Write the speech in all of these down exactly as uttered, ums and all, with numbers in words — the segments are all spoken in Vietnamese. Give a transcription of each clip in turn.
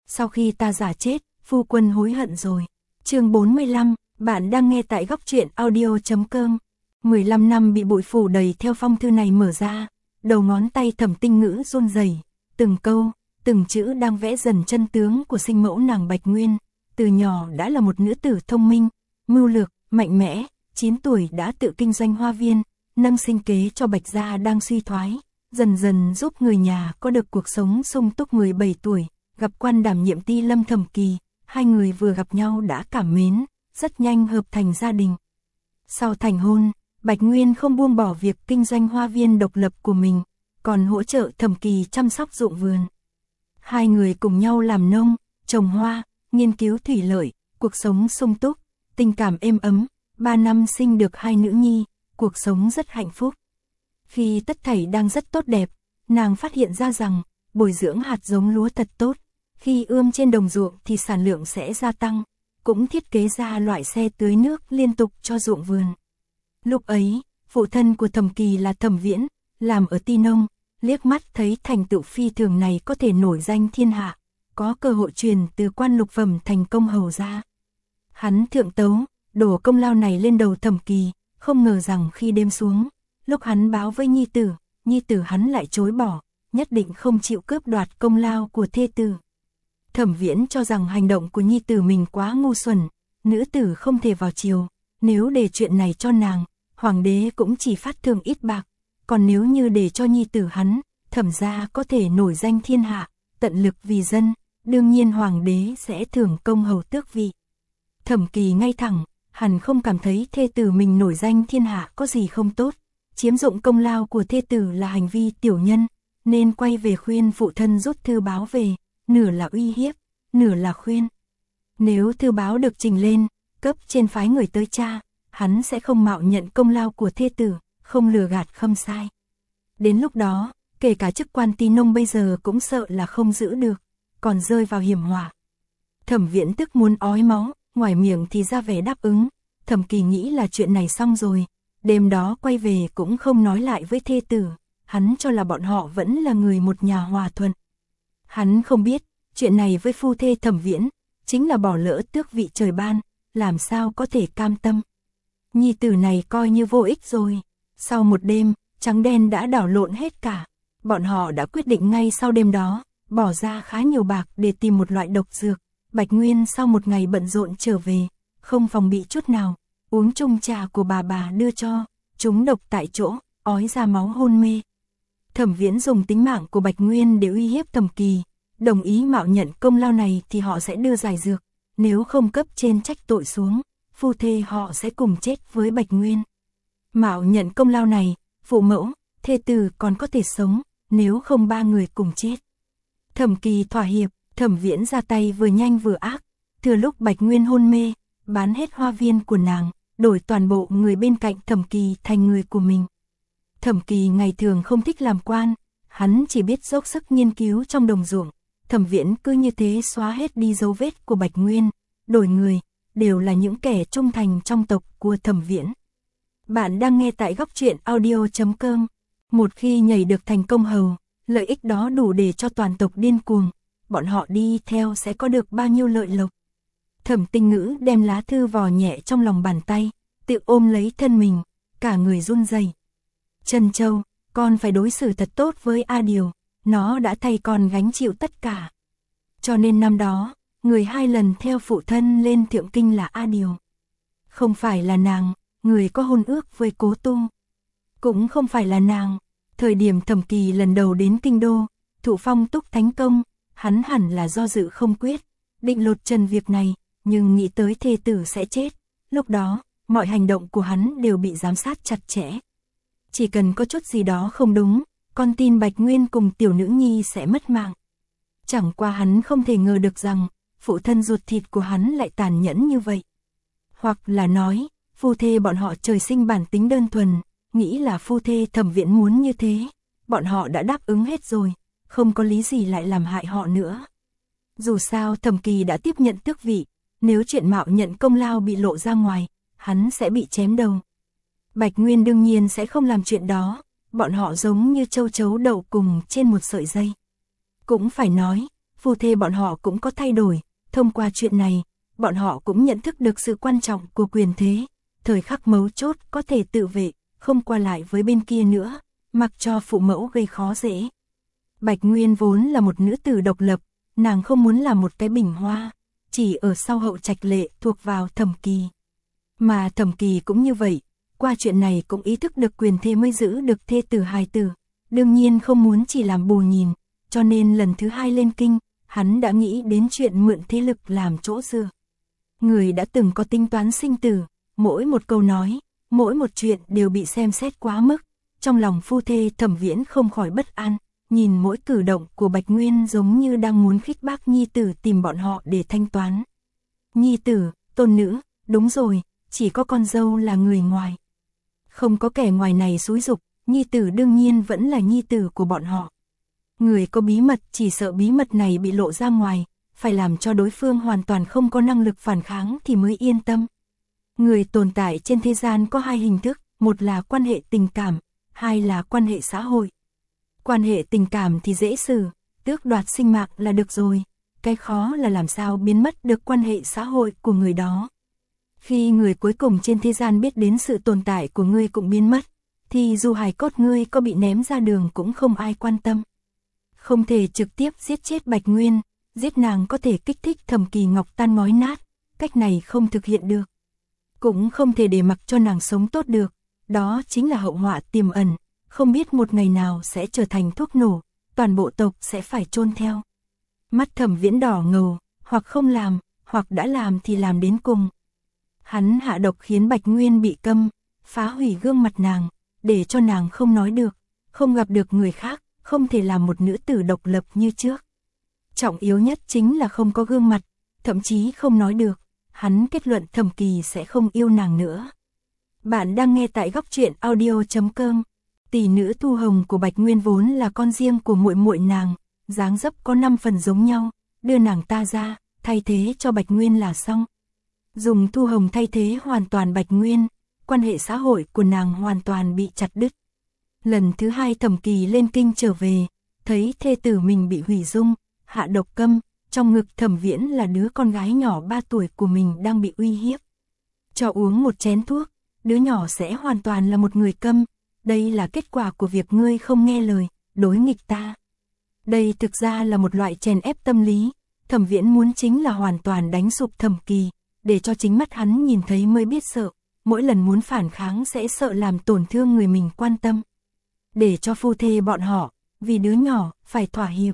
sau khi ta giả chết, phu quân hối hận rồi. Chương bốn mươi lăm, bạn đang nghe tại góc truyện audio chấm com. mười lăm năm bị bụi phủ đầy theo phong thư này mở ra, đầu ngón tay Thẩm Tinh Ngữ run rẩy, từng câu, từng chữ đang vẽ dần chân tướng của sinh mẫu nàng Bạch Nguyên. Từ nhỏ đã là một nữ tử thông minh, mưu lược, mạnh mẽ, chín tuổi đã tự kinh doanh hoa viên, nâng sinh kế cho Bạch gia đang suy thoái, dần dần giúp người nhà có được cuộc sống sung túc. Mười bảy tuổi, gặp quan đảm nhiệm ti Lâm Thẩm Kỳ, hai người vừa gặp nhau đã cảm mến, rất nhanh hợp thành gia đình. Sau thành hôn, Bạch Nguyên không buông bỏ việc kinh doanh hoa viên độc lập của mình, còn hỗ trợ Thẩm Kỳ chăm sóc ruộng vườn. Hai người cùng nhau làm nông, trồng hoa, nghiên cứu thủy lợi, cuộc sống sung túc, tình cảm êm ấm, ba năm sinh được hai nữ nhi, cuộc sống rất hạnh phúc. Khi tất thảy đang rất tốt đẹp, nàng phát hiện ra rằng, bồi dưỡng hạt giống lúa thật tốt, khi ươm trên đồng ruộng thì sản lượng sẽ gia tăng, cũng thiết kế ra loại xe tưới nước liên tục cho ruộng vườn. Lúc ấy, phụ thân của Thẩm Kỳ là Thẩm Viễn, làm ở ti nông, liếc mắt thấy thành tựu phi thường này có thể nổi danh thiên hạ, có cơ hội truyền từ quan lục phẩm thành công hầu ra. Hắn thượng tấu, đổ công lao này lên đầu Thẩm Kỳ, không ngờ rằng khi đêm xuống, lúc hắn báo với nhi tử, nhi tử hắn lại chối bỏ, nhất định không chịu cướp đoạt công lao của thê tử. Thẩm Viễn cho rằng hành động của nhi tử mình quá ngu xuẩn, nữ tử không thể vào chiều, nếu để chuyện này cho nàng, hoàng đế cũng chỉ phát thưởng ít bạc, còn nếu như để cho nhi tử hắn, Thẩm gia có thể nổi danh thiên hạ, tận lực vì dân, đương nhiên hoàng đế sẽ thưởng công hầu tước vị. Thẩm Kỳ ngay thẳng, hẳn không cảm thấy thê tử mình nổi danh thiên hạ có gì không tốt, chiếm dụng công lao của thê tử là hành vi tiểu nhân, nên quay về khuyên phụ thân rút thư báo về, nửa là uy hiếp, nửa là khuyên. Nếu thư báo được trình lên, cấp trên phái người tới tra, hắn sẽ không mạo nhận công lao của thê tử, không lừa gạt khâm sai. Đến lúc đó, kể cả chức quan ti nông bây giờ cũng sợ là không giữ được, còn rơi vào hiểm họa. Thẩm Viễn tức muốn ói máu, ngoài miệng thì ra vẻ đáp ứng. Thẩm Kỳ nghĩ là chuyện này xong rồi, đêm đó quay về cũng không nói lại với thê tử, hắn cho là bọn họ vẫn là người một nhà hòa thuận. Hắn không biết, chuyện này với phu thê Thẩm Viễn, chính là bỏ lỡ tước vị trời ban, làm sao có thể cam tâm. Nhi tử này coi như vô ích rồi. Sau một đêm, trắng đen đã đảo lộn hết cả. Bọn họ đã quyết định ngay sau đêm đó, bỏ ra khá nhiều bạc để tìm một loại độc dược. Bạch Nguyên sau một ngày bận rộn trở về, không phòng bị chút nào, uống chung trà của bà bà đưa cho, trúng độc tại chỗ, ói ra máu hôn mê. Thẩm Viễn dùng tính mạng của Bạch Nguyên để uy hiếp Thẩm Kỳ, đồng ý mạo nhận công lao này thì họ sẽ đưa giải dược, nếu không cấp trên trách tội xuống, phu thê họ sẽ cùng chết với Bạch Nguyên. Mạo nhận công lao này, phụ mẫu, thê tử còn có thể sống, nếu không ba người cùng chết. Thẩm Kỳ thỏa hiệp, Thẩm Viễn ra tay vừa nhanh vừa ác, thừa lúc Bạch Nguyên hôn mê, bán hết hoa viên của nàng, đổi toàn bộ người bên cạnh Thẩm Kỳ thành người của mình. Thẩm Kỳ ngày thường không thích làm quan, hắn chỉ biết dốc sức nghiên cứu trong đồng ruộng. Thẩm Viễn cứ như thế xóa hết đi dấu vết của Bạch Nguyên, đổi người, đều là những kẻ trung thành trong tộc của Thẩm Viễn. Bạn đang nghe tại góc truyện audio chấm com. Một khi nhảy được thành công hầu, lợi ích đó đủ để cho toàn tộc điên cuồng, bọn họ đi theo sẽ có được bao nhiêu lợi lộc. Thẩm Tinh Ngữ đem lá thư vò nhẹ trong lòng bàn tay, tự ôm lấy thân mình, cả người run rẩy. Trân Châu, con phải đối xử thật tốt với A Điều, nó đã thay con gánh chịu tất cả. Cho nên năm đó, người hai lần theo phụ thân lên Thượng Kinh là A Điều. Không phải là nàng, người có hôn ước với Cố Tu. Cũng không phải là nàng, thời điểm Thẩm Kỳ lần đầu đến kinh đô, thụ phong túc thánh công, hắn hẳn là do dự không quyết, định lột trần việc này, nhưng nghĩ tới thê tử sẽ chết, lúc đó, mọi hành động của hắn đều bị giám sát chặt chẽ. Chỉ cần có chút gì đó không đúng, con tin Bạch Nguyên cùng tiểu nữ nhi sẽ mất mạng. Chẳng qua hắn không thể ngờ được rằng, phụ thân ruột thịt của hắn lại tàn nhẫn như vậy. Hoặc là nói, phu thê bọn họ trời sinh bản tính đơn thuần, nghĩ là phu thê Thẩm Viễn muốn như thế, bọn họ đã đáp ứng hết rồi, không có lý gì lại làm hại họ nữa. Dù sao Thẩm Kỳ đã tiếp nhận tước vị, nếu chuyện mạo nhận công lao bị lộ ra ngoài, hắn sẽ bị chém đầu. Bạch Nguyên đương nhiên sẽ không làm chuyện đó, bọn họ giống như châu chấu đậu cùng trên một sợi dây. Cũng phải nói, phu thê bọn họ cũng có thay đổi, thông qua chuyện này, bọn họ cũng nhận thức được sự quan trọng của quyền thế, thời khắc mấu chốt có thể tự vệ, không qua lại với bên kia nữa, mặc cho phụ mẫu gây khó dễ. Bạch Nguyên vốn là một nữ tử độc lập, nàng không muốn là một cái bình hoa, chỉ ở sau Hậu Trạch Lệ thuộc vào Thẩm Kỳ. Mà Thẩm Kỳ cũng như vậy, qua chuyện này cũng ý thức được quyền thế mới giữ được thê tử hài tử, đương nhiên không muốn chỉ làm bù nhìn, cho nên lần thứ hai lên kinh, hắn đã nghĩ đến chuyện mượn thế lực làm chỗ dựa. Người đã từng có tính toán sinh tử, mỗi một câu nói, mỗi một chuyện đều bị xem xét quá mức, trong lòng phu thê Thẩm Viễn không khỏi bất an, nhìn mỗi cử động của Bạch Nguyên giống như đang muốn khích bác nhi tử tìm bọn họ để thanh toán. Nhi tử, tôn nữ, đúng rồi, chỉ có con dâu là người ngoài. Không có kẻ ngoài này xúi giục, nhi tử đương nhiên vẫn là nhi tử của bọn họ. Người có bí mật chỉ sợ bí mật này bị lộ ra ngoài, phải làm cho đối phương hoàn toàn không có năng lực phản kháng thì mới yên tâm. Người tồn tại trên thế gian có hai hình thức, một là quan hệ tình cảm, hai là quan hệ xã hội. Quan hệ tình cảm thì dễ xử, tước đoạt sinh mạng là được rồi, cái khó là làm sao biến mất được quan hệ xã hội của người đó. Khi người cuối cùng trên thế gian biết đến sự tồn tại của ngươi cũng biến mất, thì dù hài cốt ngươi có bị ném ra đường cũng không ai quan tâm. Không thể trực tiếp giết chết Bạch Nguyên, giết nàng có thể kích thích Thẩm Kỳ Ngọc tan ngói nát, cách này không thực hiện được. Cũng không thể để mặc cho nàng sống tốt được, đó chính là hậu họa tiềm ẩn, không biết một ngày nào sẽ trở thành thuốc nổ, toàn bộ tộc sẽ phải chôn theo. Mắt Thẩm Viễn đỏ ngầu, hoặc không làm, hoặc đã làm thì làm đến cùng. Hắn hạ độc khiến Bạch Nguyên bị câm, phá hủy gương mặt nàng, để cho nàng không nói được, không gặp được người khác, không thể làm một nữ tử độc lập như trước. Trọng yếu nhất chính là không có gương mặt, thậm chí không nói được, hắn kết luận Thẩm Kỳ sẽ không yêu nàng nữa. Bạn đang nghe tại góc truyện audio chấm com. Tỷ nữ Thu Hồng của Bạch Nguyên vốn là con riêng của muội muội nàng, dáng dấp có năm phần giống nhau, đưa nàng ta ra, thay thế cho Bạch Nguyên là xong. Dùng Thu Hồng thay thế hoàn toàn Bạch Nguyên, quan hệ xã hội của nàng hoàn toàn bị chặt đứt. Lần thứ hai Thẩm Kỳ lên kinh trở về, thấy thê tử mình bị hủy dung, hạ độc câm, trong ngực Thẩm Viễn là đứa con gái nhỏ ba tuổi của mình đang bị uy hiếp. Cho uống một chén thuốc, đứa nhỏ sẽ hoàn toàn là một người câm, đây là kết quả của việc ngươi không nghe lời, đối nghịch ta. Đây thực ra là một loại chèn ép tâm lý, Thẩm Viễn muốn chính là hoàn toàn đánh sụp Thẩm Kỳ, để cho chính mắt hắn nhìn thấy mới biết sợ, mỗi lần muốn phản kháng sẽ sợ làm tổn thương người mình quan tâm. Để cho phu thê bọn họ, vì đứa nhỏ, phải thỏa hiệp.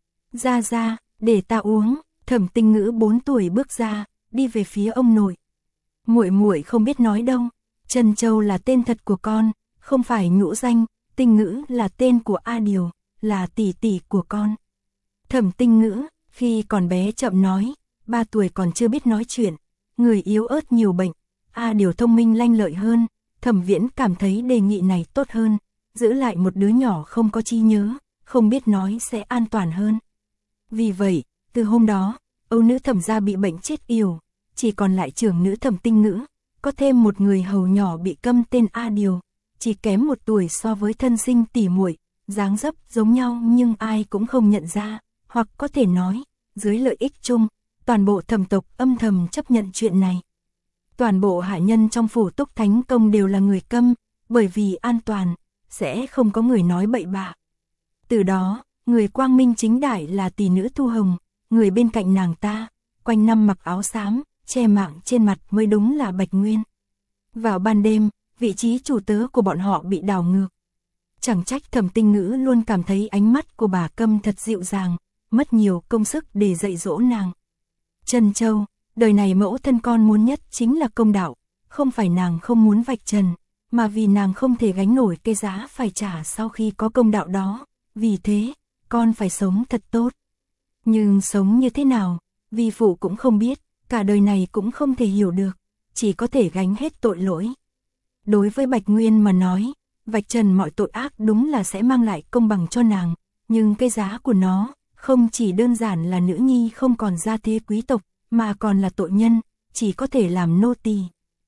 Ra ra, để ta uống, Thẩm Tinh Ngữ bốn tuổi bước ra, đi về phía ông nội. Muội muội không biết nói đâu, Trân Châu là tên thật của con, không phải nhũ danh, Tinh Ngữ là tên của A Điều, là tỷ tỷ của con. Thẩm Tinh Ngữ, khi còn bé chậm nói, ba tuổi còn chưa biết nói chuyện, người yếu ớt nhiều bệnh, A Điều thông minh lanh lợi hơn, Thẩm Viễn cảm thấy đề nghị này tốt hơn, giữ lại một đứa nhỏ không có trí nhớ, không biết nói sẽ an toàn hơn. Vì vậy, từ hôm đó, âu nữ Thẩm gia bị bệnh chết yểu, chỉ còn lại trưởng nữ Thẩm Tinh Ngữ, có thêm một người hầu nhỏ bị câm tên A Điều, chỉ kém một tuổi so với thân sinh tỷ muội, dáng dấp giống nhau nhưng ai cũng không nhận ra, hoặc có thể nói, dưới lợi ích chung, toàn bộ Thẩm tộc âm thầm chấp nhận chuyện này. Toàn bộ hạ nhân trong phủ Túc Thánh Công đều là người câm, bởi vì an toàn, sẽ không có người nói bậy bạ. Từ đó, người quang minh chính đại là tỷ nữ Thu Hồng, người bên cạnh nàng ta, quanh năm mặc áo xám, che mạng trên mặt mới đúng là Bạch Nguyên. Vào ban đêm, vị trí chủ tớ của bọn họ bị đảo ngược. Chẳng trách Thẩm Tinh Ngữ luôn cảm thấy ánh mắt của bà câm thật dịu dàng, mất nhiều công sức để dạy dỗ nàng. Trân Châu, đời này mẫu thân con muốn nhất chính là công đạo, không phải nàng không muốn vạch trần, mà vì nàng không thể gánh nổi cái giá phải trả sau khi có công đạo đó, vì thế, con phải sống thật tốt. Nhưng sống như thế nào, vi phụ cũng không biết, cả đời này cũng không thể hiểu được, chỉ có thể gánh hết tội lỗi. Đối với Bạch Nguyên mà nói, vạch trần mọi tội ác đúng là sẽ mang lại công bằng cho nàng, nhưng cái giá của nó, không chỉ đơn giản là nữ nhi không còn gia thế quý tộc, mà còn là tội nhân, chỉ có thể làm nô tỳ.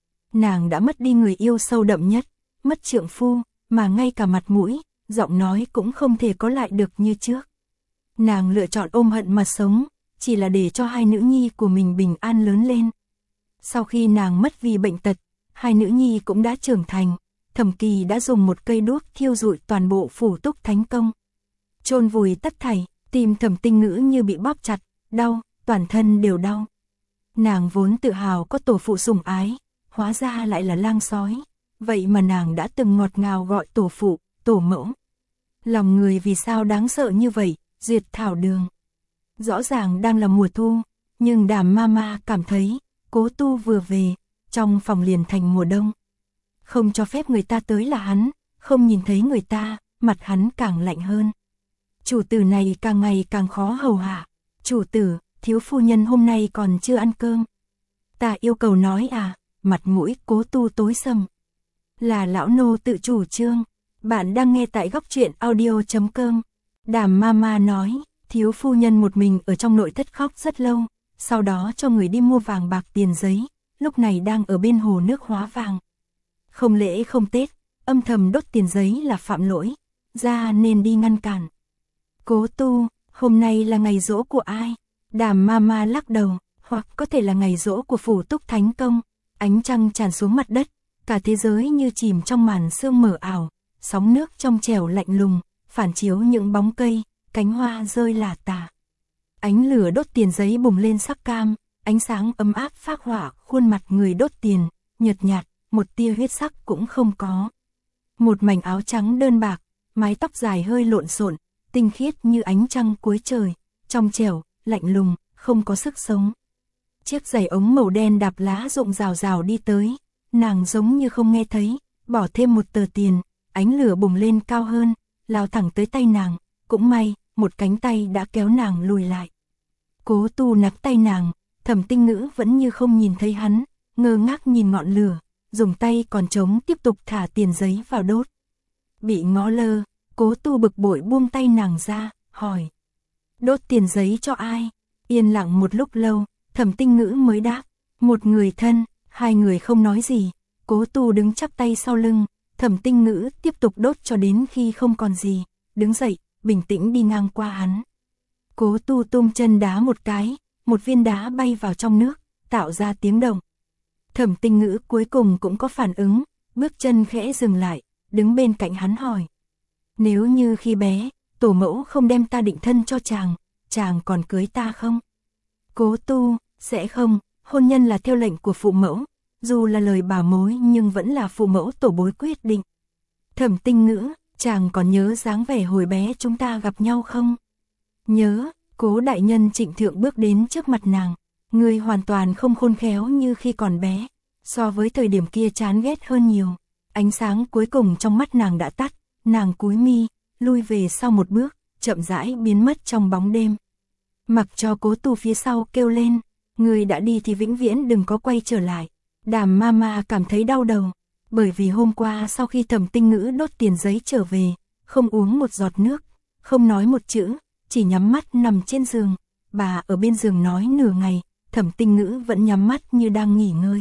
Nàng đã mất đi người yêu sâu đậm nhất, mất trượng phu, mà ngay cả mặt mũi, giọng nói cũng không thể có lại được như trước. Nàng lựa chọn ôm hận mà sống, chỉ là để cho hai nữ nhi của mình bình an lớn lên. Sau khi nàng mất vì bệnh tật, hai nữ nhi cũng đã trưởng thành, Thẩm Kỳ đã dùng một cây đuốc thiêu rụi toàn bộ phủ Túc Thánh Công. Chôn vùi tất thảy, tim Thẩm Tinh Ngữ như bị bóp chặt, đau, toàn thân đều đau. Nàng vốn tự hào có tổ phụ sủng ái, hóa ra lại là lang sói, vậy mà nàng đã từng ngọt ngào gọi tổ phụ, tổ mẫu. Lòng người vì sao đáng sợ như vậy, Duyệt Thảo Đường. Rõ ràng đang là mùa thu, nhưng Đàm Mama cảm thấy, Cố Tu vừa về, trong phòng liền thành mùa đông. Không cho phép người ta tới là hắn, không nhìn thấy người ta, mặt hắn càng lạnh hơn. Chủ tử này càng ngày càng khó hầu hạ. Chủ tử, thiếu phu nhân hôm nay còn chưa ăn cơm. Ta yêu cầu nói à, mặt mũi Cố Tu tối sầm. Là lão nô tự chủ trương. Bạn đang nghe tại góc truyện audio chấm com. Đàm Mama nói, thiếu phu nhân một mình ở trong nội thất khóc rất lâu, sau đó cho người đi mua vàng bạc tiền giấy, lúc này đang ở bên hồ nước hóa vàng. Không lễ không Tết, âm thầm đốt tiền giấy là phạm lỗi, ra nên đi ngăn cản. Cố Tu, hôm nay là ngày giỗ của ai? Đàm Mama lắc đầu, hoặc có thể là ngày giỗ của phủ Túc Thánh Công. Ánh trăng tràn xuống mặt đất, cả thế giới như chìm trong màn sương mờ ảo, sóng nước trong trẻo lạnh lùng, phản chiếu những bóng cây, cánh hoa rơi lả tả. Ánh lửa đốt tiền giấy bùng lên sắc cam, ánh sáng ấm áp phác họa khuôn mặt người đốt tiền, nhợt nhạt, một tia huyết sắc cũng không có. Một mảnh áo trắng đơn bạc, mái tóc dài hơi lộn xộn, tinh khiết như ánh trăng cuối trời, trong trẻo, lạnh lùng, không có sức sống. Chiếc giày ống màu đen đạp lá rụng rào rào đi tới, nàng giống như không nghe thấy, bỏ thêm một tờ tiền, ánh lửa bùng lên cao hơn, lao thẳng tới tay nàng, cũng may, một cánh tay đã kéo nàng lùi lại. Cố Tu nắm tay nàng, Thẩm Tinh Ngữ vẫn như không nhìn thấy hắn, ngơ ngác nhìn ngọn lửa, dùng tay còn trống tiếp tục thả tiền giấy vào đốt. Bị ngó lơ, Cố Tu bực bội buông tay nàng ra, hỏi. Đốt tiền giấy cho ai? Yên lặng một lúc lâu, Thẩm Tinh Ngữ mới đáp. Một người thân, hai người không nói gì, Cố Tu đứng chắp tay sau lưng, Thẩm Tinh Ngữ tiếp tục đốt cho đến khi không còn gì, đứng dậy, bình tĩnh đi ngang qua hắn. Cố Tu tung chân đá một cái, một viên đá bay vào trong nước, tạo ra tiếng động. Thẩm Tinh Ngữ cuối cùng cũng có phản ứng, bước chân khẽ dừng lại, đứng bên cạnh hắn hỏi. Nếu như khi bé, tổ mẫu không đem ta định thân cho chàng, chàng còn cưới ta không? Cố Tu, sẽ không, hôn nhân là theo lệnh của phụ mẫu, dù là lời bà mối nhưng vẫn là phụ mẫu tổ bối quyết định. Thẩm Tinh Ngữ, chàng còn nhớ dáng vẻ hồi bé chúng ta gặp nhau không? Nhớ, Cố đại nhân trịnh thượng bước đến trước mặt nàng, người hoàn toàn không khôn khéo như khi còn bé, so với thời điểm kia chán ghét hơn nhiều. Ánh sáng cuối cùng trong mắt nàng đã tắt, nàng cúi mi, lui về sau một bước, chậm rãi biến mất trong bóng đêm. Mặc cho Cố Tu phía sau kêu lên, người đã đi thì vĩnh viễn đừng có quay trở lại. Đàm Mama cảm thấy đau đầu, bởi vì hôm qua sau khi Thẩm Tinh Ngữ đốt tiền giấy trở về, không uống một giọt nước, không nói một chữ, chỉ nhắm mắt nằm trên giường. Bà ở bên giường nói nửa ngày, Thẩm Tinh Ngữ vẫn nhắm mắt như đang nghỉ ngơi.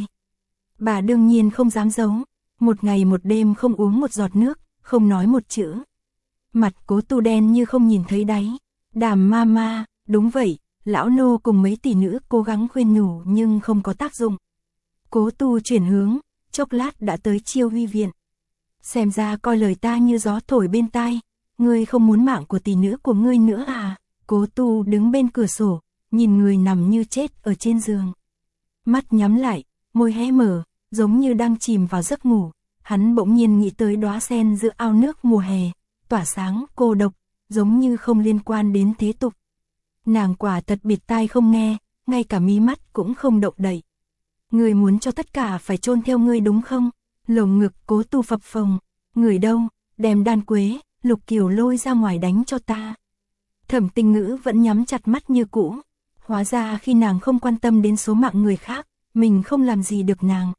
Bà đương nhiên không dám giấu, một ngày một đêm không uống một giọt nước, không nói một chữ. Mặt Cố Tu đen như không nhìn thấy đáy. Đàm Mama, đúng vậy, lão nô cùng mấy tỷ nữ cố gắng khuyên nhủ nhưng không có tác dụng. Cố Tu chuyển hướng, chốc lát đã tới Chiêu Huy viện. Xem ra coi lời ta như gió thổi bên tai, ngươi không muốn mạng của tỷ nữ của ngươi nữa à? Cố Tu đứng bên cửa sổ, nhìn người nằm như chết ở trên giường. Mắt nhắm lại, môi hé mở, giống như đang chìm vào giấc ngủ. Hắn bỗng nhiên nghĩ tới đóa sen giữa ao nước mùa hè, tỏa sáng cô độc, giống như không liên quan đến thế tục. Nàng quả thật bịt tai không nghe, ngay cả mí mắt cũng không động đậy. Người muốn cho tất cả phải chôn theo ngươi đúng không? Lồng ngực Cố Tu phập phồng. Người đâu, đem Đan Quế, Lục Kiều lôi ra ngoài đánh cho ta. Thẩm Tinh Ngữ vẫn nhắm chặt mắt như cũ. Hóa ra khi nàng không quan tâm đến số mạng người khác, mình không làm gì được nàng.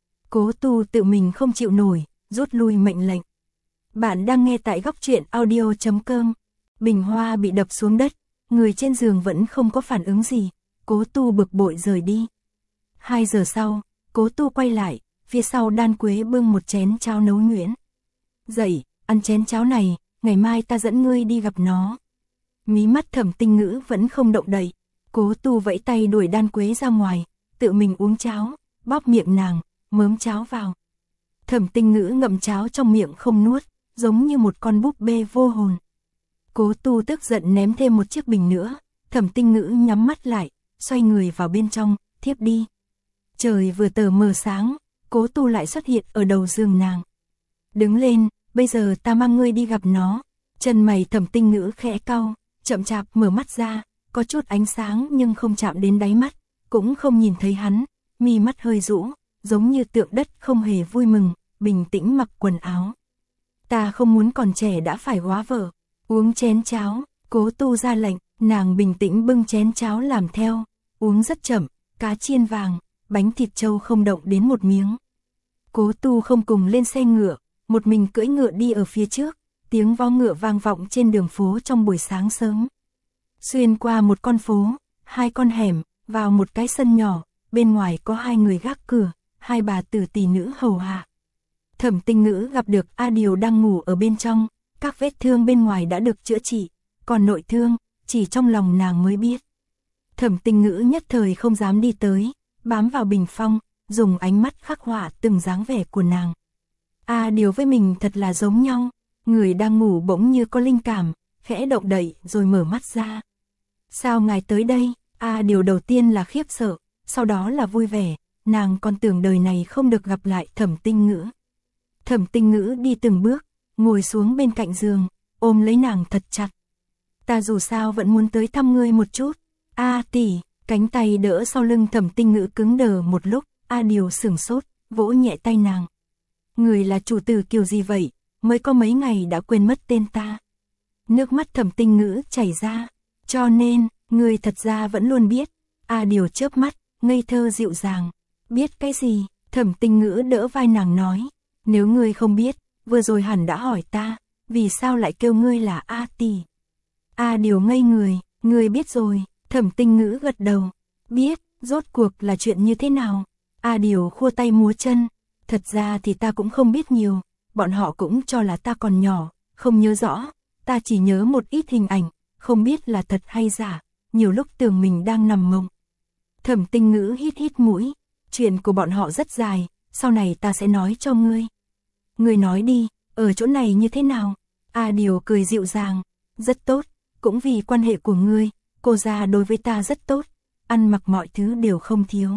Cố Tu tự mình không chịu nổi, rút lui mệnh lệnh. Bạn đang nghe tại góc truyện audio chấm com. Bình hoa bị đập xuống đất, người trên giường vẫn không có phản ứng gì. Cố Tu bực bội rời đi. Hai giờ sau, Cố Tu quay lại, phía sau Đan Quế bưng một chén cháo nấu nhuyễn. Dậy, ăn chén cháo này, ngày mai ta dẫn ngươi đi gặp nó. Mí mắt Thẩm Tinh Ngữ vẫn không động đậy, Cố Tu vẫy tay đuổi Đan Quế ra ngoài, tự mình uống cháo, bóp miệng nàng, mớm cháo vào. Thẩm Tinh Ngữ ngậm cháo trong miệng không nuốt, giống như một con búp bê vô hồn. Cố Tu tức giận ném thêm một chiếc bình nữa, Thẩm Tinh Ngữ nhắm mắt lại, xoay người vào bên trong, thiếp đi. Trời vừa tờ mờ sáng, Cố Tu lại xuất hiện ở đầu giường nàng. Đứng lên, bây giờ ta mang ngươi đi gặp nó. Chân mày Thẩm Tinh Ngữ khẽ cau, chậm chạp mở mắt ra, có chút ánh sáng nhưng không chạm đến đáy mắt, cũng không nhìn thấy hắn, mi mắt hơi rũ, giống như tượng đất không hề vui mừng, bình tĩnh mặc quần áo. Ta không muốn còn trẻ đã phải góa vợ, uống chén cháo, Cố Tu ra lệnh, nàng bình tĩnh bưng chén cháo làm theo, uống rất chậm, cá chiên vàng, bánh thịt trâu không động đến một miếng. Cố Tu không cùng lên xe ngựa, một mình cưỡi ngựa đi ở phía trước, tiếng vó ngựa vang vọng trên đường phố trong buổi sáng sớm. Xuyên qua một con phố, hai con hẻm, vào một cái sân nhỏ, bên ngoài có hai người gác cửa, hai bà tử tỷ nữ hầu hạ. Thẩm Tinh Ngữ gặp được A Điều đang ngủ ở bên trong, các vết thương bên ngoài đã được chữa trị, còn nội thương, chỉ trong lòng nàng mới biết. Thẩm Tinh Ngữ nhất thời không dám đi tới, bám vào bình phong, dùng ánh mắt khắc họa từng dáng vẻ của nàng. A Điều với mình thật là giống nhau, người đang ngủ bỗng như có linh cảm, khẽ động đậy rồi mở mắt ra. Sao ngài tới đây? A Điều đầu tiên là khiếp sợ, sau đó là vui vẻ, nàng còn tưởng đời này không được gặp lại Thẩm Tinh Ngữ. Thẩm Tinh Ngữ đi từng bước, ngồi xuống bên cạnh giường, ôm lấy nàng thật chặt. Ta dù sao vẫn muốn tới thăm ngươi một chút. A tỷ, cánh tay đỡ sau lưng Thẩm Tinh Ngữ cứng đờ một lúc, A Điều sửng sốt, vỗ nhẹ tay nàng. Người là chủ tử kiểu gì vậy, mới có mấy ngày đã quên mất tên ta. Nước mắt Thẩm Tinh Ngữ chảy ra, cho nên, người thật ra vẫn luôn biết. A Điều chớp mắt, ngây thơ dịu dàng. Biết cái gì? Thẩm Tinh Ngữ đỡ vai nàng nói. Nếu ngươi không biết, vừa rồi hẳn đã hỏi ta, vì sao lại kêu ngươi là A tỷ. A Điều ngây người, ngươi biết rồi. Thẩm Tinh Ngữ gật đầu. Biết, rốt cuộc là chuyện như thế nào? A Điều khua tay múa chân. Thật ra thì ta cũng không biết nhiều, bọn họ cũng cho là ta còn nhỏ, không nhớ rõ, ta chỉ nhớ một ít hình ảnh, không biết là thật hay giả, nhiều lúc tưởng mình đang nằm mộng. Thẩm Tinh Ngữ hít hít mũi, chuyện của bọn họ rất dài, sau này ta sẽ nói cho ngươi. Ngươi nói đi, ở chỗ này như thế nào? A Điều cười dịu dàng, rất tốt, cũng vì quan hệ của ngươi, cô gia đối với ta rất tốt, ăn mặc mọi thứ đều không thiếu.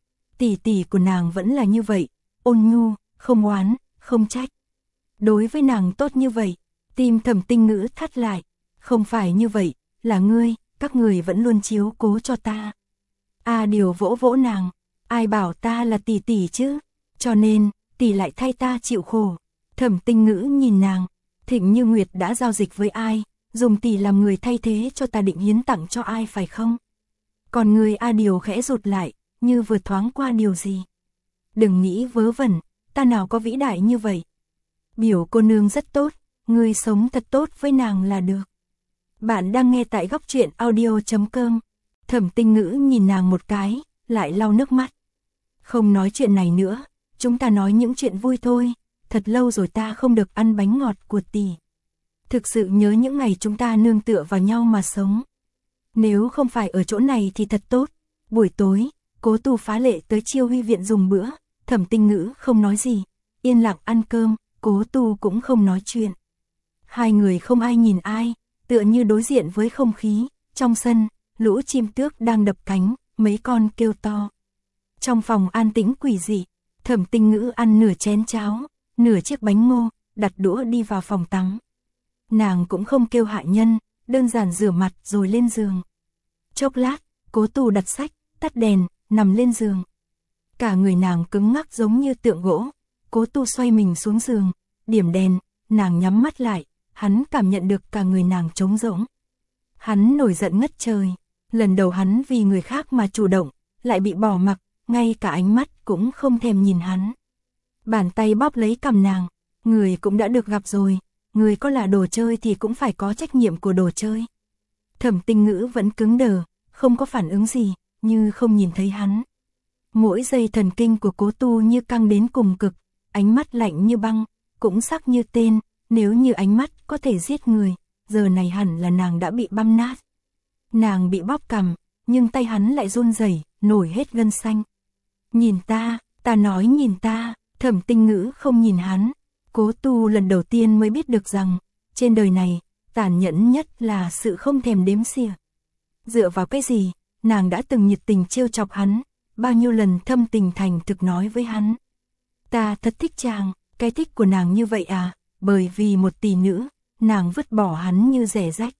Tỷ tỷ của nàng vẫn là như vậy, ôn nhu, không oán, không trách. Đối với nàng tốt như vậy, tim Thẩm Tinh Ngữ thắt lại, không phải như vậy, là ngươi, các người vẫn luôn chiếu cố cho ta. A Điều vỗ vỗ nàng, ai bảo ta là tỷ tỷ chứ, cho nên, tỷ lại thay ta chịu khổ. Thẩm Tinh Ngữ nhìn nàng, Thịnh Như Nguyệt đã giao dịch với ai, dùng tỷ làm người thay thế cho ta định hiến tặng cho ai phải không? Còn người A Điều khẽ rụt lại, như vừa thoáng qua điều gì. Đừng nghĩ vớ vẩn, ta nào có vĩ đại như vậy. Biểu cô nương rất tốt, ngươi sống thật tốt với nàng là được. Bạn đang nghe tại góc truyện audio chấm com. Thẩm Tinh Ngữ nhìn nàng một cái, lại lau nước mắt. Không nói chuyện này nữa, chúng ta nói những chuyện vui thôi, thật lâu rồi ta không được ăn bánh ngọt của tỷ. Thực sự nhớ những ngày chúng ta nương tựa vào nhau mà sống. Nếu không phải ở chỗ này thì thật tốt. Buổi tối, Cố Tu phá lệ tới Chiêu Huy viện dùng bữa, Thẩm Tinh Ngữ không nói gì, yên lặng ăn cơm, Cố Tu cũng không nói chuyện. Hai người không ai nhìn ai, tựa như đối diện với không khí, trong sân, lũ chim tước đang đập cánh, mấy con kêu to. Trong phòng an tĩnh quỷ dị, Thẩm Tinh Ngữ ăn nửa chén cháo, nửa chiếc bánh ngô, đặt đũa đi vào phòng tắm. Nàng cũng không kêu hạ nhân, đơn giản rửa mặt rồi lên giường. Chốc lát, Cố Tu đặt sách, tắt đèn, nằm lên giường. Cả người nàng cứng ngắc giống như tượng gỗ. Cố Tu xoay mình xuống giường, điểm đèn, nàng nhắm mắt lại, hắn cảm nhận được cả người nàng trống rỗng. Hắn nổi giận ngất trời, lần đầu hắn vì người khác mà chủ động, lại bị bỏ mặc, ngay cả ánh mắt cũng không thèm nhìn hắn. Bàn tay bóp lấy cằm nàng, người cũng đã được gặp rồi, người có là đồ chơi thì cũng phải có trách nhiệm của đồ chơi. Thẩm Tinh Ngữ vẫn cứng đờ, không có phản ứng gì, như không nhìn thấy hắn. Mỗi dây thần kinh của Cố Tu như căng đến cùng cực, ánh mắt lạnh như băng, cũng sắc như tên, nếu như ánh mắt có thể giết người, giờ này hẳn là nàng đã bị băm nát. Nàng bị bóp cằm, nhưng tay hắn lại run rẩy, nổi hết gân xanh. Nhìn ta, ta nói nhìn ta, Thẩm Tinh Ngữ không nhìn hắn. Cố Tu lần đầu tiên mới biết được rằng, trên đời này, tàn nhẫn nhất là sự không thèm đếm xỉa. Dựa vào cái gì, nàng đã từng nhiệt tình trêu chọc hắn, bao nhiêu lần thâm tình thành thực nói với hắn. Ta thật thích chàng, cái thích của nàng như vậy à, bởi vì một tỷ nữ, nàng vứt bỏ hắn như rẻ rách.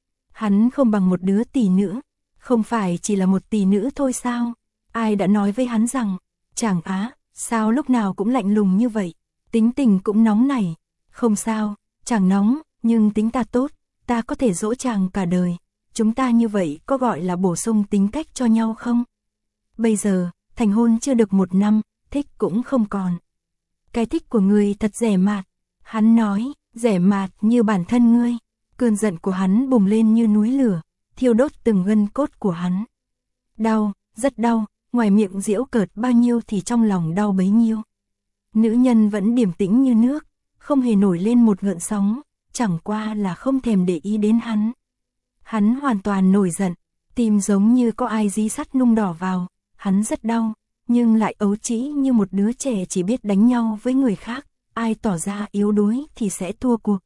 Hắn không bằng một đứa tỷ nữ, không phải chỉ là một tỷ nữ thôi sao? Ai đã nói với hắn rằng, chàng á, sao lúc nào cũng lạnh lùng như vậy, tính tình cũng nóng nảy. Không sao, chàng nóng, nhưng tính ta tốt, ta có thể dỗ chàng cả đời. Chúng ta như vậy có gọi là bổ sung tính cách cho nhau không? Bây giờ, thành hôn chưa được một năm, thích cũng không còn. Cái thích của ngươi thật rẻ mạt. Hắn nói, rẻ mạt như bản thân ngươi. Cơn giận của hắn bùng lên như núi lửa, thiêu đốt từng gân cốt của hắn. Đau, rất đau, ngoài miệng giễu cợt bao nhiêu thì trong lòng đau bấy nhiêu. Nữ nhân vẫn điềm tĩnh như nước, không hề nổi lên một gợn sóng, chẳng qua là không thèm để ý đến hắn. Hắn hoàn toàn nổi giận, tim giống như có ai dí sắt nung đỏ vào, hắn rất đau, nhưng lại ấu trĩ như một đứa trẻ chỉ biết đánh nhau với người khác, ai tỏ ra yếu đuối thì sẽ thua cuộc.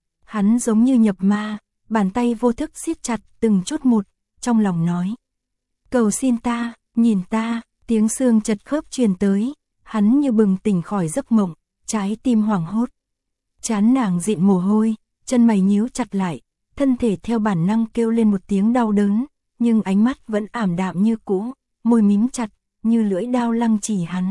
Hắn giống như nhập ma, bàn tay vô thức siết chặt từng chút một, trong lòng nói. Cầu xin ta, nhìn ta, tiếng xương chật khớp truyền tới, hắn như bừng tỉnh khỏi giấc mộng, trái tim hoảng hốt. Trán nàng dịn mồ hôi, chân mày nhíu chặt lại, thân thể theo bản năng kêu lên một tiếng đau đớn, nhưng ánh mắt vẫn ảm đạm như cũ, môi mím chặt, như lưỡi dao lăng trì hắn.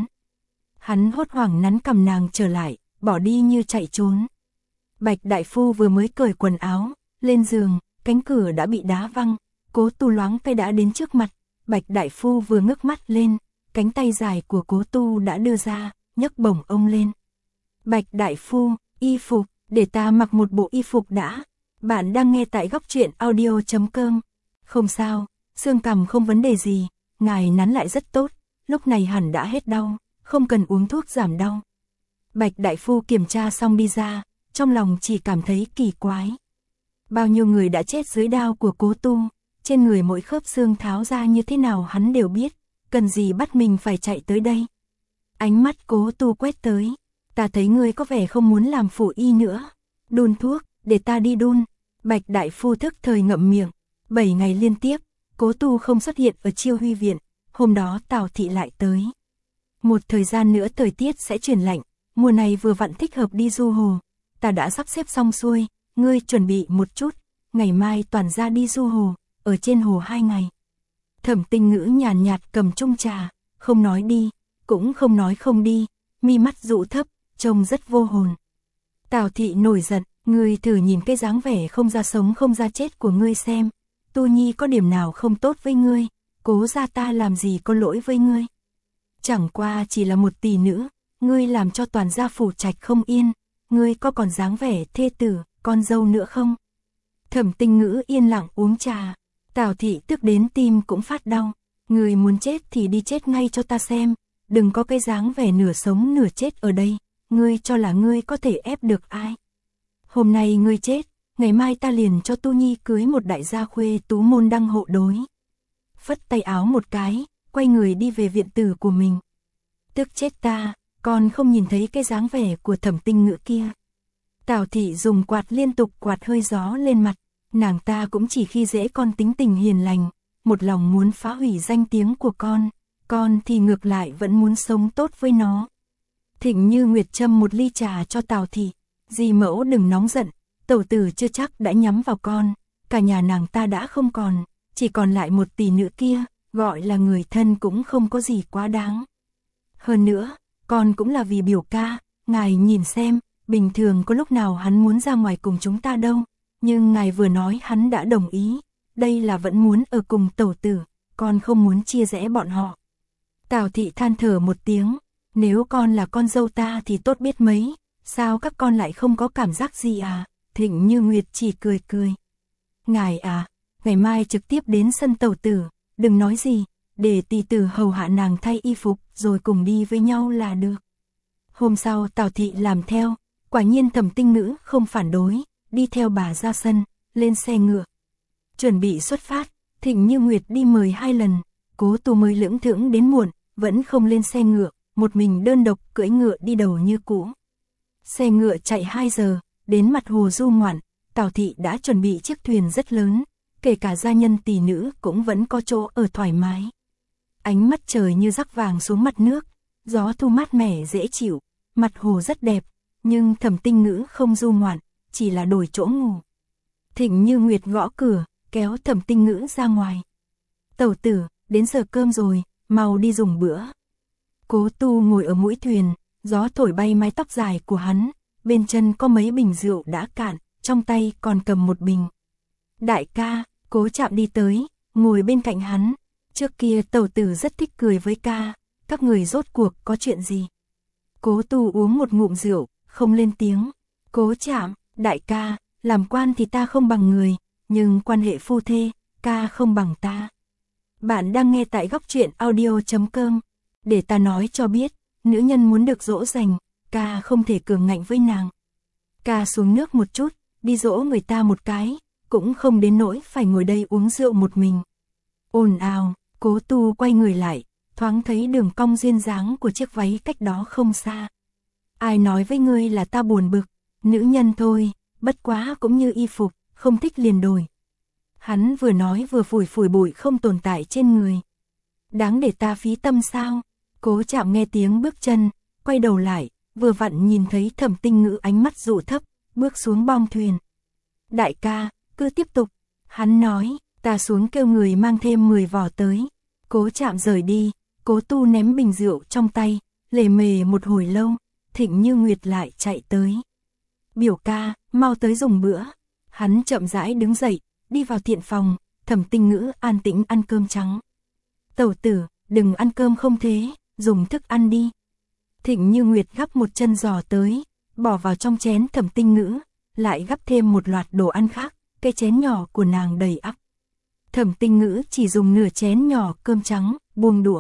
Hắn hốt hoảng nắn cầm nàng trở lại, bỏ đi như chạy trốn. Bạch đại phu vừa mới cởi quần áo, lên giường, cánh cửa đã bị đá văng, Cố Tu loáng tay đã đến trước mặt, Bạch đại phu vừa ngước mắt lên, cánh tay dài của Cố Tu đã đưa ra, nhấc bổng ông lên. Bạch đại phu, y phục, để ta mặc một bộ y phục đã. Bạn đang nghe tại góc truyện audio chấm com. Không sao, xương cằm không vấn đề gì, ngài nắn lại rất tốt, lúc này hẳn đã hết đau, không cần uống thuốc giảm đau. Bạch đại phu kiểm tra xong đi ra, trong lòng chỉ cảm thấy kỳ quái. Bao nhiêu người đã chết dưới đao của Cố Tu, trên người mỗi khớp xương tháo ra như thế nào hắn đều biết, cần gì bắt mình phải chạy tới đây. Ánh mắt Cố Tu quét tới, ta thấy ngươi có vẻ không muốn làm phụ y nữa. Đun thuốc, để ta đi đun. Bạch đại phu thức thời ngậm miệng. Bảy ngày liên tiếp, Cố Tu không xuất hiện ở Chiêu Huy viện, hôm đó Tào Thị lại tới. Một thời gian nữa thời tiết sẽ chuyển lạnh, mùa này vừa vặn thích hợp đi du hồ. Ta đã sắp xếp xong xuôi, ngươi chuẩn bị một chút, ngày mai toàn ra đi du hồ, ở trên hồ hai ngày. Thẩm Tinh Ngữ nhàn nhạt cầm chung trà, không nói đi, cũng không nói không đi, mi mắt dụ thấp, trông rất vô hồn. Tào Thị nổi giận, ngươi thử nhìn cái dáng vẻ không ra sống không ra chết của ngươi xem, Tu Nhi có điểm nào không tốt với ngươi, Cố gia ta làm gì có lỗi với ngươi. Chẳng qua chỉ là một tỷ nữ, ngươi làm cho toàn gia phủ trạch không yên, ngươi có còn dáng vẻ thê tử, con dâu nữa không? Thẩm Tinh Ngữ yên lặng uống trà, Tào Thị tức đến tim cũng phát đau, ngươi muốn chết thì đi chết ngay cho ta xem, đừng có cái dáng vẻ nửa sống nửa chết ở đây, ngươi cho là ngươi có thể ép được ai. Hôm nay ngươi chết, ngày mai ta liền cho Tu Nhi cưới một đại gia khuê tú môn đăng hộ đối. Phất tay áo một cái, quay người đi về viện tử của mình. Tức chết ta, còn không nhìn thấy cái dáng vẻ của Thẩm Tinh Ngữ kia. Tào Thị dùng quạt liên tục quạt hơi gió lên mặt, nàng ta cũng chỉ khi dễ con tính tình hiền lành, một lòng muốn phá hủy danh tiếng của con, con thì ngược lại vẫn muốn sống tốt với nó. Thịnh Như Nguyệt châm một ly trà cho Tào Thị, dì mẫu đừng nóng giận, tẩu tử chưa chắc đã nhắm vào con, cả nhà nàng ta đã không còn, chỉ còn lại một tỷ nữ kia, gọi là người thân cũng không có gì quá đáng. Hơn nữa, con cũng là vì biểu ca, ngài nhìn xem, bình thường có lúc nào hắn muốn ra ngoài cùng chúng ta đâu, nhưng ngài vừa nói hắn đã đồng ý, đây là vẫn muốn ở cùng tẩu tử, con không muốn chia rẽ bọn họ. Tào Thị than thở một tiếng, nếu con là con dâu ta thì tốt biết mấy, sao các con lại không có cảm giác gì à? Thịnh Như Nguyệt chỉ cười cười. Ngài à, ngày mai trực tiếp đến sân tẩu tử, đừng nói gì, để tỷ tử hầu hạ nàng thay y phục rồi cùng đi với nhau là được. Hôm sau Tào Thị làm theo, quả nhiên Thẩm Tinh Ngữ không phản đối, đi theo bà ra sân, lên xe ngựa. Chuẩn bị xuất phát, Thịnh Như Nguyệt đi mời hai lần, Cố Tu mới lững thững đến muộn, vẫn không lên xe ngựa, một mình đơn độc cưỡi ngựa đi đầu như cũ. Xe ngựa chạy hai giờ, đến mặt hồ du ngoạn, Tào thị đã chuẩn bị chiếc thuyền rất lớn, kể cả gia nhân tỷ nữ cũng vẫn có chỗ ở thoải mái. Ánh mắt trời như rắc vàng xuống mặt nước, gió thu mát mẻ dễ chịu, mặt hồ rất đẹp, nhưng Thẩm Tinh Ngữ không du ngoạn, chỉ là đổi chỗ ngủ. Thịnh Như Nguyệt gõ cửa, kéo Thẩm Tinh Ngữ ra ngoài. Tẩu tử, đến giờ cơm rồi, mau đi dùng bữa. Cố Tu ngồi ở mũi thuyền, gió thổi bay mái tóc dài của hắn, bên chân có mấy bình rượu đã cạn, trong tay còn cầm một bình. Đại ca, Cố Trạm đi tới, ngồi bên cạnh hắn. Trước kia tẩu tử rất thích cười với ca, các người rốt cuộc có chuyện gì? Cố Tu uống một ngụm rượu, không lên tiếng. Cố Trạm, đại ca, làm quan thì ta không bằng người, nhưng quan hệ phu thê, ca không bằng ta. Bạn đang nghe tại góc truyện audio chấm com. Để ta nói cho biết, nữ nhân muốn được dỗ dành, ca không thể cường ngạnh với nàng. Ca xuống nước một chút, đi dỗ người ta một cái, cũng không đến nỗi phải ngồi đây uống rượu một mình. Ồn ào, Cố Tu quay người lại, thoáng thấy đường cong duyên dáng của chiếc váy cách đó không xa. Ai nói với ngươi là ta buồn bực, nữ nhân thôi, bất quá cũng như y phục, không thích liền đổi. Hắn vừa nói vừa phủi phủi bụi không tồn tại trên người. Đáng để ta phí tâm sao? Cố Trạm nghe tiếng bước chân, quay đầu lại, vừa vặn nhìn thấy Thẩm Tinh Ngữ ánh mắt dụ thấp, bước xuống bong thuyền. Đại ca, cứ tiếp tục. Hắn nói, ta xuống kêu người mang thêm mười vỏ tới. Cố Trạm rời đi, Cố Tu ném bình rượu trong tay, lề mề một hồi lâu, Thịnh Như Nguyệt lại chạy tới. Biểu ca, mau tới dùng bữa. Hắn chậm rãi đứng dậy, đi vào thiện phòng, Thẩm Tinh Ngữ an tĩnh ăn cơm trắng. Tẩu tử, đừng ăn cơm không thế, dùng thức ăn đi. Thịnh Như Nguyệt gắp một chân giò tới, bỏ vào trong chén Thẩm Tinh Ngữ, lại gắp thêm một loạt đồ ăn khác, cái chén nhỏ của nàng đầy ắp. Thẩm Tinh Ngữ chỉ dùng nửa chén nhỏ cơm trắng, buông đũa.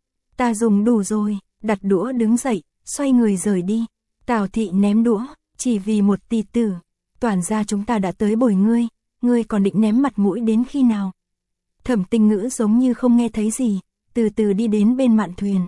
Ta dùng đủ rồi, đặt đũa đứng dậy, xoay người rời đi. Tào thị ném đũa, chỉ vì một tỷ tử. Toàn gia chúng ta đã tới bồi ngươi, ngươi còn định ném mặt mũi đến khi nào? Thẩm Tinh Ngữ giống như không nghe thấy gì, từ từ đi đến bên mạn thuyền.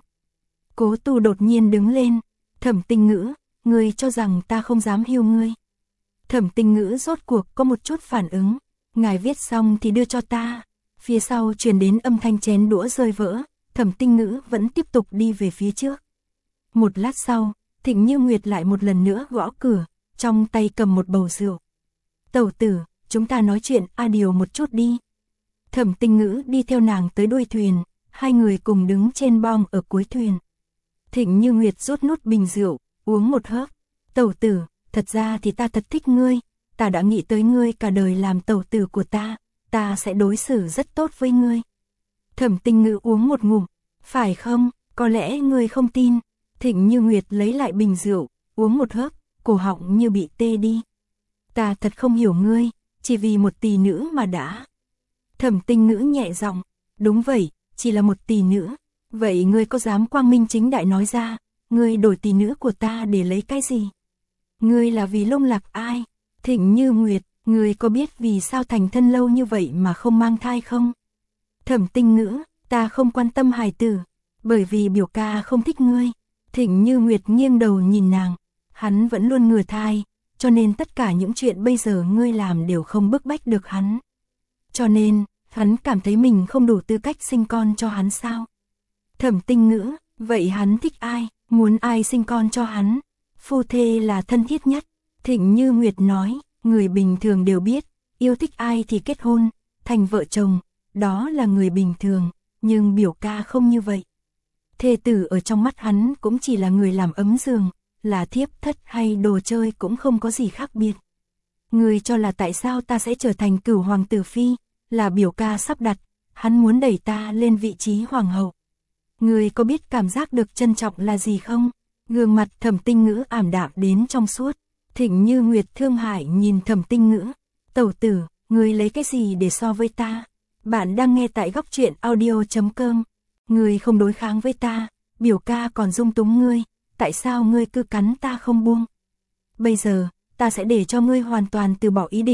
Cố Tu đột nhiên đứng lên. Thẩm Tinh Ngữ, ngươi cho rằng ta không dám hiêu ngươi. Thẩm Tinh Ngữ rốt cuộc có một chút phản ứng. Ngài viết xong thì đưa cho ta. Phía sau truyền đến âm thanh chén đũa rơi vỡ, Thẩm Tinh Ngữ vẫn tiếp tục đi về phía trước. Một lát sau, Thịnh Như Nguyệt lại một lần nữa gõ cửa, trong tay cầm một bầu rượu. Tẩu tử, chúng ta nói chuyện a điều một chút đi. Thẩm Tinh Ngữ đi theo nàng tới đuôi thuyền, hai người cùng đứng trên bong ở cuối thuyền. Thịnh Như Nguyệt rút nút bình rượu, uống một hớp. Tẩu tử, thật ra thì ta thật thích ngươi, ta đã nghĩ tới ngươi cả đời làm tẩu tử của ta, ta sẽ đối xử rất tốt với ngươi. Thẩm Tinh Ngữ uống một ngụm, phải không, có lẽ ngươi không tin. Thịnh Như Nguyệt lấy lại bình rượu, uống một hớp, cổ họng như bị tê đi. Ta thật không hiểu ngươi, chỉ vì một tỷ nữ mà đã. Thẩm Tinh Ngữ nhẹ giọng, đúng vậy, chỉ là một tỷ nữ. Vậy ngươi có dám quang minh chính đại nói ra, ngươi đổi tỷ nữ của ta để lấy cái gì? Ngươi là vì lung lạc ai? Thịnh Như Nguyệt, ngươi có biết vì sao thành thân lâu như vậy mà không mang thai không? Thẩm Tinh Ngữ, ta không quan tâm hài tử, bởi vì biểu ca không thích ngươi. Thịnh Như Nguyệt nghiêng đầu nhìn nàng, hắn vẫn luôn ngừa thai, cho nên tất cả những chuyện bây giờ ngươi làm đều không bức bách được hắn. Cho nên, hắn cảm thấy mình không đủ tư cách sinh con cho hắn sao? Thẩm Tinh Ngữ, vậy hắn thích ai, muốn ai sinh con cho hắn? Phu thê là thân thiết nhất. Thịnh Như Nguyệt nói, người bình thường đều biết, yêu thích ai thì kết hôn, thành vợ chồng, đó là người bình thường, nhưng biểu ca không như vậy. Thê tử ở trong mắt hắn cũng chỉ là người làm ấm giường, là thiếp thất hay đồ chơi cũng không có gì khác biệt. Người cho là tại sao ta sẽ trở thành cửu hoàng tử phi, là biểu ca sắp đặt, hắn muốn đẩy ta lên vị trí hoàng hậu. Người có biết cảm giác được trân trọng là gì không? Gương mặt Thẩm Tinh Ngữ ảm đạm đến trong suốt. Thịnh Như Nguyệt thương hại nhìn Thẩm Tinh Ngữ. Tẩu tử, người lấy cái gì để so với ta? Bạn đang nghe tại góc truyện audio chấm com. Người không đối kháng với ta, biểu ca còn dung túng ngươi, tại sao ngươi cứ cắn ta không buông? Bây giờ, ta sẽ để cho ngươi hoàn toàn từ bỏ ý định,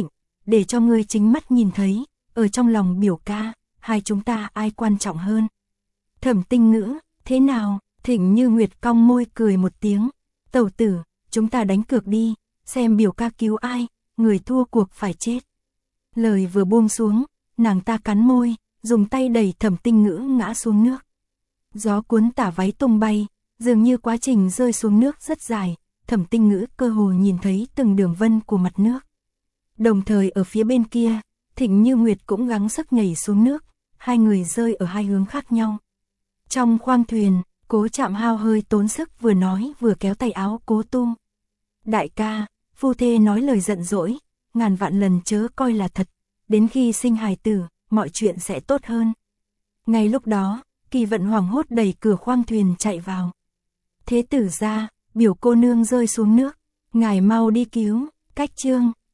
để cho ngươi chính mắt nhìn thấy, ở trong lòng biểu ca, hai chúng ta ai quan trọng hơn. Thẩm Tinh Ngữ, thế nào? Thịnh Như Nguyệt cong môi cười một tiếng, tẩu tử, chúng ta đánh cược đi, xem biểu ca cứu ai, người thua cuộc phải chết. Lời vừa buông xuống, nàng ta cắn môi, dùng tay đẩy Thẩm Tinh Ngữ ngã xuống nước. Gió cuốn tả váy tung bay, dường như quá trình rơi xuống nước rất dài, Thẩm Tinh Ngữ cơ hồ nhìn thấy từng đường vân của mặt nước. Đồng thời ở phía bên kia, Thịnh Như Nguyệt cũng gắng sức nhảy xuống nước, hai người rơi ở hai hướng khác nhau. Trong khoang thuyền, Cố Trạm Hao hơi tốn sức vừa nói vừa kéo tay áo Cố Tu. Đại ca, phu thê nói lời giận dỗi, ngàn vạn lần chớ coi là thật, đến khi sinh hài tử, mọi chuyện sẽ tốt hơn. Ngay lúc đó, Kỳ Vận hoảng hốt đẩy cửa khoang thuyền chạy vào. Thế tử gia, biểu cô nương rơi xuống nước, ngài mau đi cứu. Cách chương